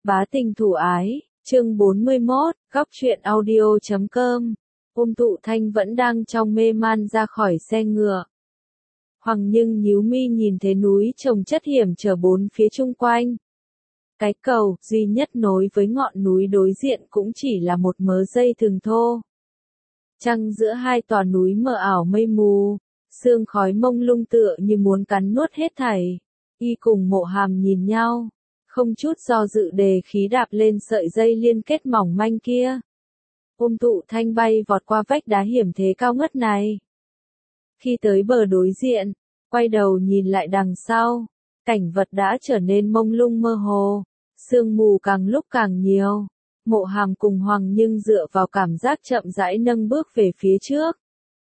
Bá tình thủ ái, chương 41, góc truyện audio.com. Thụ Thanh vẫn đang trong mê man ra khỏi xe ngựa. Hoàng Nhưng nhíu mi nhìn thấy núi trồng chất hiểm trở bốn phía chung quanh. Cái cầu duy nhất nối với ngọn núi đối diện cũng chỉ là một mớ dây thừng thô. Trăng giữa hai tòa núi mờ ảo mây mù, sương khói mông lung tựa như muốn cắn nuốt hết thảy. Y cùng Mộ Hàm nhìn nhau, không chút do dự đề khí đạp lên sợi dây liên kết mỏng manh kia. Thụ Thanh bay vọt qua vách đá hiểm thế cao ngất này. Khi tới bờ đối diện, quay đầu nhìn lại đằng sau, cảnh vật đã trở nên mông lung mơ hồ, sương mù càng lúc càng nhiều. Mộ Hàm cùng Hoàng Nhưng dựa vào cảm giác chậm rãi nâng bước về phía trước.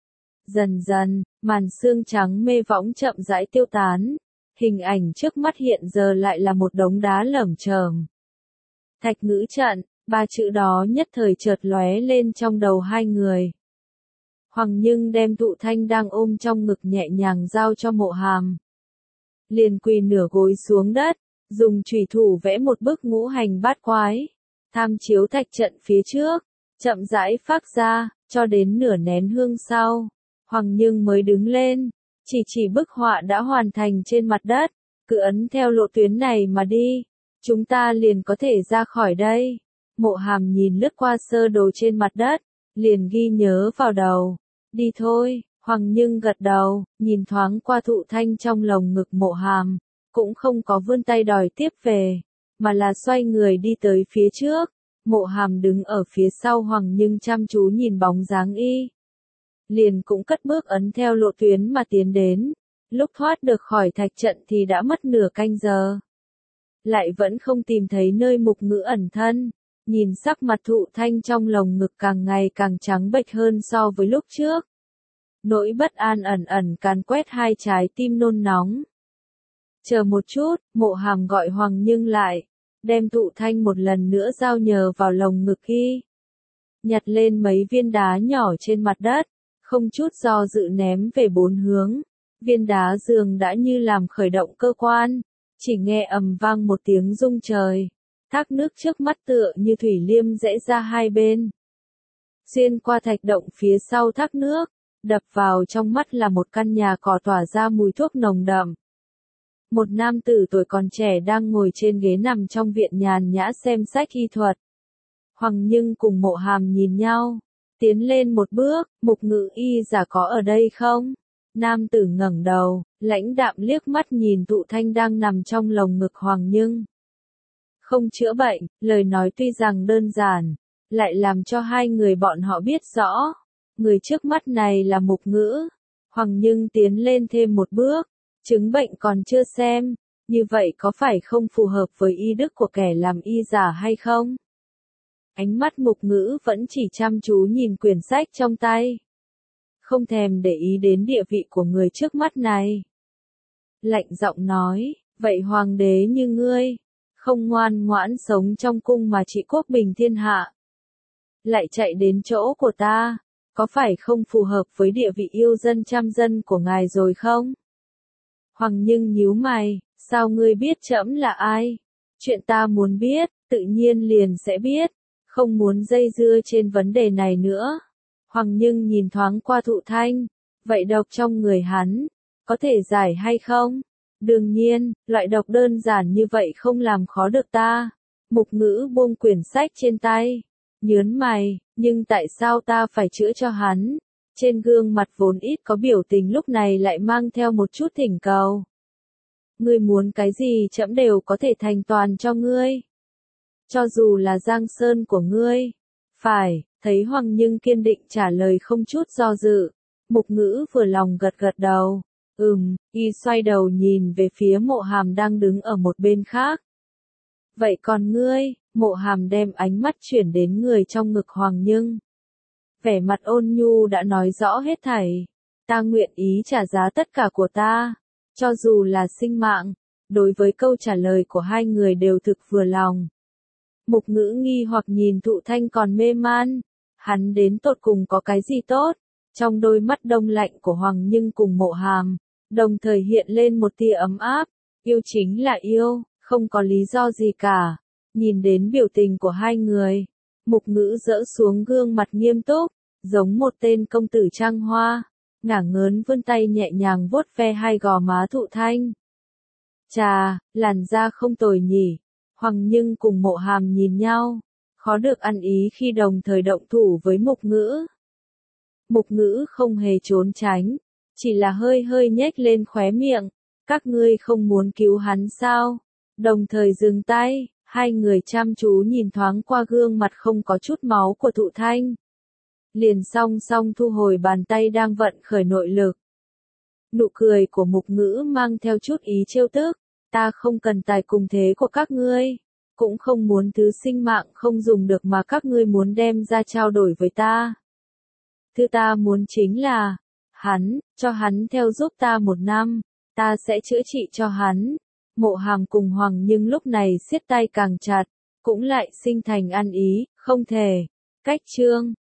Dần dần, màn sương trắng mê võng chậm rãi tiêu tán, hình ảnh trước mắt hiện giờ lại là một đống đá lởm chởm. Thạch ngữ trận, ba chữ đó nhất thời chợt lóe lên trong đầu hai người. Hoàng Nhưng đem Thụ Thanh đang ôm trong ngực nhẹ nhàng giao cho Mộ Hàm. Liền quỳ nửa gối xuống đất, dùng chùy thủ vẽ một bức ngũ hành bát quái, tham chiếu thạch trận phía trước, chậm rãi phác ra, cho đến nửa nén hương sau. Hoàng Nhưng mới đứng lên, chỉ bức họa đã hoàn thành trên mặt đất, cứ ấn theo lộ tuyến này mà đi, chúng ta liền có thể ra khỏi đây. Mộ Hàm nhìn lướt qua sơ đồ trên mặt đất, liền ghi nhớ vào đầu. Đi thôi, Hoàng Nhưng gật đầu, nhìn thoáng qua Thụ Thanh trong lồng ngực Mộ Hàm, cũng không có vươn tay đòi tiếp về, mà là xoay người đi tới phía trước. Mộ Hàm đứng ở phía sau Hoàng Nhưng chăm chú nhìn bóng dáng y. Liền cũng cất bước ấn theo lộ tuyến mà tiến đến. Lúc thoát được khỏi thạch trận thì đã mất nửa canh giờ. Lại vẫn không tìm thấy nơi Mục Ngữ ẩn thân. Nhìn sắc mặt Thụ Thanh trong lồng ngực càng ngày càng trắng bệch hơn so với lúc trước. Nỗi bất an ẩn ẩn càn quét hai trái tim nôn nóng. Chờ một chút, Mộ Hàm gọi Hoàng Nhưng lại, đem Thụ Thanh một lần nữa giao nhờ vào lồng ngực y. Nhặt lên mấy viên đá nhỏ trên mặt đất, không chút do dự ném về bốn hướng. Viên đá dường đã như làm khởi động cơ quan, chỉ nghe ầm vang một tiếng rung trời. Thác nước trước mắt tựa như thủy liêm rẽ ra hai bên. Xuyên qua thạch động phía sau thác nước, đập vào trong mắt là một căn nhà cỏ tỏa ra mùi thuốc nồng đậm. Một nam tử tuổi còn trẻ đang ngồi trên ghế nằm trong viện nhàn nhã xem sách y thuật. Hoàng Nhưng cùng Mộ Hàm nhìn nhau, tiến lên một bước, Mục Ngữ y giả có ở đây không? Nam tử ngẩng đầu, lãnh đạm liếc mắt nhìn Thụ Thanh đang nằm trong lồng ngực Hoàng Nhưng. Không chữa bệnh, lời nói tuy rằng đơn giản, lại làm cho hai người bọn họ biết rõ. Người trước mắt này là Mục Ngữ. Hoàng Nhưng tiến lên thêm một bước, chứng bệnh còn chưa xem, như vậy có phải không phù hợp với y đức của kẻ làm y giả hay không? Ánh mắt Mục Ngữ vẫn chỉ chăm chú nhìn quyển sách trong tay. Không thèm để ý đến địa vị của người trước mắt này. Lạnh giọng nói, vậy hoàng đế như ngươi, không ngoan ngoãn sống trong cung mà trị quốc bình thiên hạ. Lại chạy đến chỗ của ta, có phải không phù hợp với địa vị yêu dân trăm dân của ngài rồi không? Hoàng Nhưng nhíu mày, sao ngươi biết trẫm là ai? Chuyện ta muốn biết, tự nhiên liền sẽ biết, không muốn dây dưa trên vấn đề này nữa. Hoàng Nhưng nhìn thoáng qua Thụ Thanh, vậy độc trong người hắn, có thể giải hay không? Đương nhiên, loại độc đơn giản như vậy không làm khó được ta. Mục Ngữ buông quyển sách trên tay, nhớn mày, nhưng tại sao ta phải chữa cho hắn? Trên gương mặt vốn ít có biểu tình lúc này lại mang theo một chút thỉnh cầu. Ngươi muốn cái gì trẫm đều có thể thành toàn cho ngươi. Cho dù là Giang Sơn của ngươi. Phải, thấy Hoàng Nhưng kiên định trả lời không chút do dự. Mục Ngữ vừa lòng gật gật đầu. Y xoay đầu nhìn về phía Mộ Hàm đang đứng ở một bên khác. Vậy còn ngươi? Mộ Hàm đem ánh mắt chuyển đến người trong ngực Hoàng Nhưng. Vẻ mặt ôn nhu đã nói rõ hết thảy. Ta nguyện ý trả giá tất cả của ta, cho dù là sinh mạng. Đối với câu trả lời của hai người đều thực vừa lòng. Mục Ngữ nghi hoặc nhìn Thụ Thanh còn mê man. Hắn đến tột cùng có cái gì tốt? Trong đôi mắt đông lạnh của Hoàng Nhưng cùng Mộ Hàm, đồng thời hiện lên một tia ấm áp. Yêu chính là yêu, không có lý do gì cả. Nhìn đến biểu tình của hai người, Mục Ngữ dỡ xuống gương mặt nghiêm túc, giống một tên công tử trang hoa, ngả ngớn vươn tay nhẹ nhàng vuốt ve hai gò má Thụ Thanh. Chà, làn da không tồi nhỉ. Hoàng Nhưng cùng Mộ Hàm nhìn nhau, khó được ăn ý khi đồng thời động thủ với Mục Ngữ. Mục Ngữ không hề trốn tránh, chỉ là hơi hơi nhếch lên khóe miệng. Các ngươi không muốn cứu hắn sao? Đồng thời dừng tay, hai người chăm chú nhìn thoáng qua gương mặt không có chút máu của Thụ Thanh. Liền song song thu hồi bàn tay đang vận khởi nội lực. Nụ cười của Mục Ngữ mang theo chút ý trêu tức, ta không cần tài cùng thế của các ngươi, cũng không muốn thứ sinh mạng không dùng được mà các ngươi muốn đem ra trao đổi với ta. Thứ ta muốn chính là, cho hắn theo giúp ta 1 năm, ta sẽ chữa trị cho hắn. Mộ Hàm cùng Hoàng Nhưng lúc này siết tay càng chặt, cũng lại sinh thành ăn ý, không thể. Cách chương